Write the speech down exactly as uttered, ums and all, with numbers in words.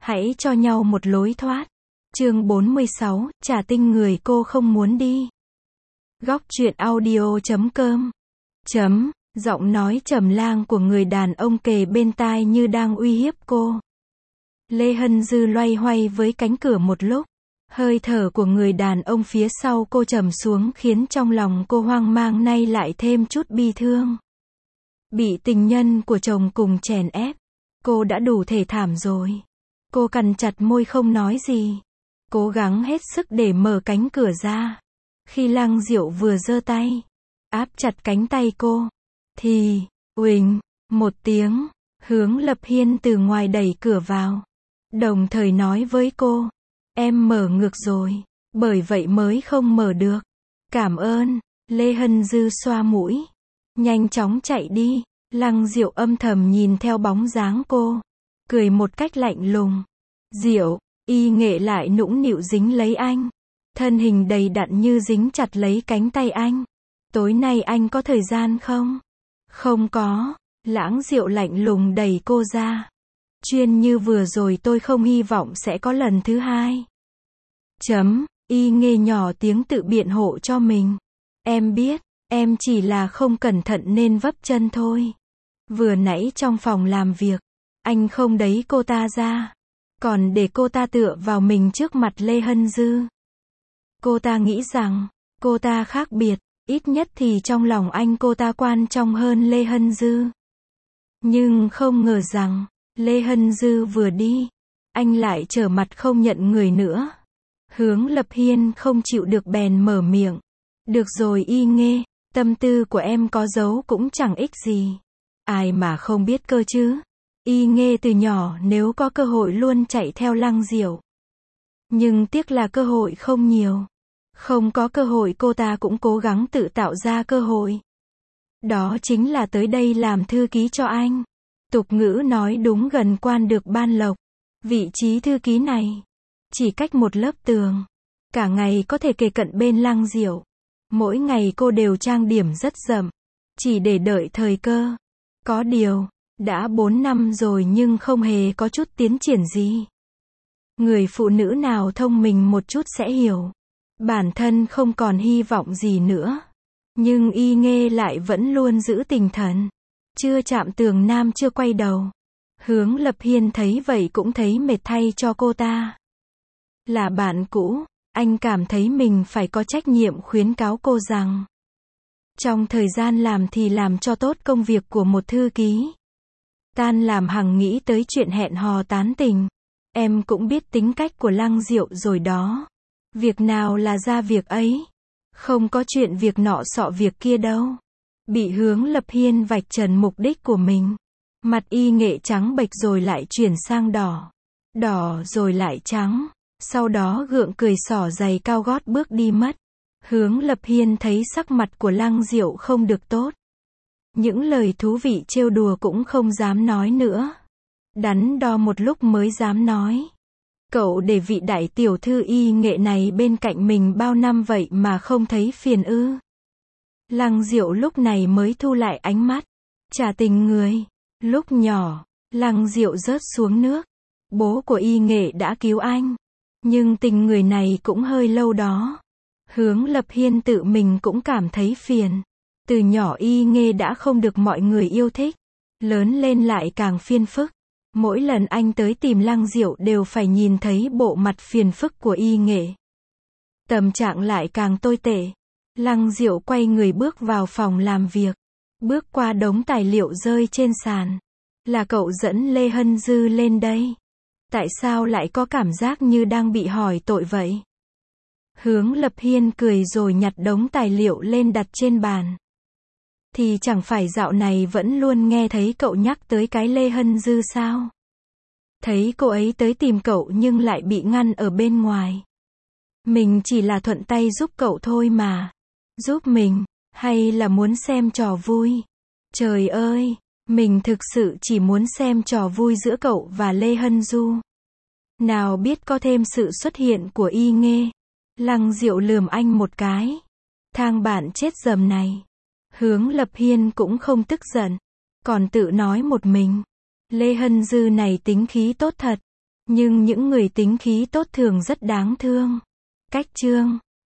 Hãy cho nhau một lối thoát. Chương bốn mươi sáu, trả tinh người cô không muốn đi. Góc truyện audio chấm com. Chấm, giọng nói trầm lang của người đàn ông kề bên tai như đang uy hiếp cô. Lê Hân Dư loay hoay với cánh cửa một lúc. Hơi thở của người đàn ông phía sau cô trầm xuống khiến trong lòng cô hoang mang nay lại thêm chút bi thương. Bị tình nhân của chồng cùng chèn ép. Cô đã đủ thê thảm rồi. Cô cắn chặt môi không nói gì. Cố gắng hết sức để mở cánh cửa ra. Khi Lăng Diệu vừa giơ tay, áp chặt cánh tay cô, thì, uỳnh, một tiếng, Hướng Lập Hiên từ ngoài đẩy cửa vào. Đồng thời nói với cô, em mở ngược rồi, bởi vậy mới không mở được. Cảm ơn, Lê Hân Dư xoa mũi. Nhanh chóng chạy đi. Lăng Diệu âm thầm nhìn theo bóng dáng cô. Cười một cách lạnh lùng. Diệu, y nghệ lại nũng nịu dính lấy anh. Thân hình đầy đặn như dính chặt lấy cánh tay anh. Tối nay anh có thời gian không? Không có. Lãng Diệu lạnh lùng đẩy cô ra. Chuyên như vừa rồi tôi không hy vọng sẽ có lần thứ hai. Chấm, y nghệ nhỏ tiếng tự biện hộ cho mình. Em biết, em chỉ là không cẩn thận nên vấp chân thôi. Vừa nãy trong phòng làm việc, anh không đẩy cô ta ra, còn để cô ta tựa vào mình trước mặt Lê Hân Dư. Cô ta nghĩ rằng, cô ta khác biệt, ít nhất thì trong lòng anh cô ta quan trọng hơn Lê Hân Dư. Nhưng không ngờ rằng, Lê Hân Dư vừa đi, anh lại trở mặt không nhận người nữa. Hướng Lập Hiên không chịu được bèn mở miệng. Được rồi y nghệ, tâm tư của em có giấu cũng chẳng ích gì. Ai mà không biết cơ chứ. Y nghệ từ nhỏ nếu có cơ hội luôn chạy theo Lăng Diệu. Nhưng tiếc là cơ hội không nhiều. Không có cơ hội cô ta cũng cố gắng tự tạo ra cơ hội. Đó chính là tới đây làm thư ký cho anh. Tục ngữ nói đúng gần quan được ban lộc. Vị trí thư ký này, chỉ cách một lớp tường. Cả ngày có thể kề cận bên Lăng Diệu. Mỗi ngày cô đều trang điểm rất rậm. Chỉ để đợi thời cơ. Có điều, đã bốn năm rồi nhưng không hề có chút tiến triển gì. Người phụ nữ nào thông minh một chút sẽ hiểu. Bản thân không còn hy vọng gì nữa. Nhưng y nghệ lại vẫn luôn giữ tinh thần. Chưa chạm tường nam chưa quay đầu. Hướng Lập Hiên thấy vậy cũng thấy mệt thay cho cô ta. Là bạn cũ, anh cảm thấy mình phải có trách nhiệm khuyến cáo cô rằng, trong thời gian làm thì làm cho tốt công việc của một thư ký. Tan làm hằng nghĩ tới chuyện hẹn hò tán tình. Em cũng biết tính cách của Lăng Diệu rồi đó. Việc nào là ra việc ấy. Không có chuyện việc nọ sọ việc kia đâu. Bị Hướng Lập Hiên vạch trần mục đích của mình. Mặt y nghệ trắng bệch rồi lại chuyển sang đỏ. Đỏ rồi lại trắng. Sau đó gượng cười xỏ giày cao gót bước đi mất. Hướng Lập Hiên thấy sắc mặt của Lăng Diệu không được tốt. Những lời thú vị trêu đùa cũng không dám nói nữa. Đắn đo một lúc mới dám nói. Cậu để vị đại tiểu thư y nghệ này bên cạnh mình bao năm vậy mà không thấy phiền ư? Lăng Diệu lúc này mới thu lại ánh mắt. Trả tình người. Lúc nhỏ, Lăng Diệu rớt xuống nước. Bố của y nghệ đã cứu anh. Nhưng tình người này cũng hơi lâu đó. Hướng Lập Hiên tự mình cũng cảm thấy phiền. Từ nhỏ y nghệ đã không được mọi người yêu thích. Lớn lên lại càng phiền phức. Mỗi lần anh tới tìm Lăng Diệu đều phải nhìn thấy bộ mặt phiền phức của y nghệ. Tâm trạng lại càng tồi tệ. Lăng Diệu quay người bước vào phòng làm việc. Bước qua đống tài liệu rơi trên sàn. Là cậu dẫn Lê Hân Dư lên đây. Tại sao lại có cảm giác như đang bị hỏi tội vậy? Hướng Lập Hiên cười rồi nhặt đống tài liệu lên đặt trên bàn. Thì chẳng phải dạo này vẫn luôn nghe thấy cậu nhắc tới cái Lê Hân Dư sao? Thấy cô ấy tới tìm cậu nhưng lại bị ngăn ở bên ngoài. Mình chỉ là thuận tay giúp cậu thôi mà. Giúp mình, hay là muốn xem trò vui? Trời ơi, mình thực sự chỉ muốn xem trò vui giữa cậu và Lê Hân Du. Nào biết có thêm sự xuất hiện của y nghệ. Lăng Diệu lườm anh một cái. Thang bạn chết dầm này. Hướng Lập Hiên cũng không tức giận. Còn tự nói một mình. Lê Hân Dư này tính khí tốt thật. Nhưng những người tính khí tốt thường rất đáng thương. Cách chương